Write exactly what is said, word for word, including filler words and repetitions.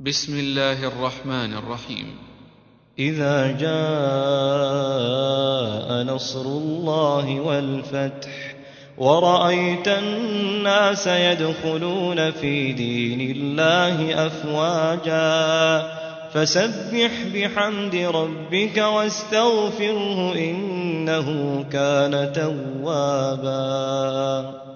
بسم الله الرحمن الرحيم. إذا جاء نصر الله والفتح ورأيت الناس يدخلون في دين الله أفواجا فسبح بحمد ربك واستغفره إنه كان توابا.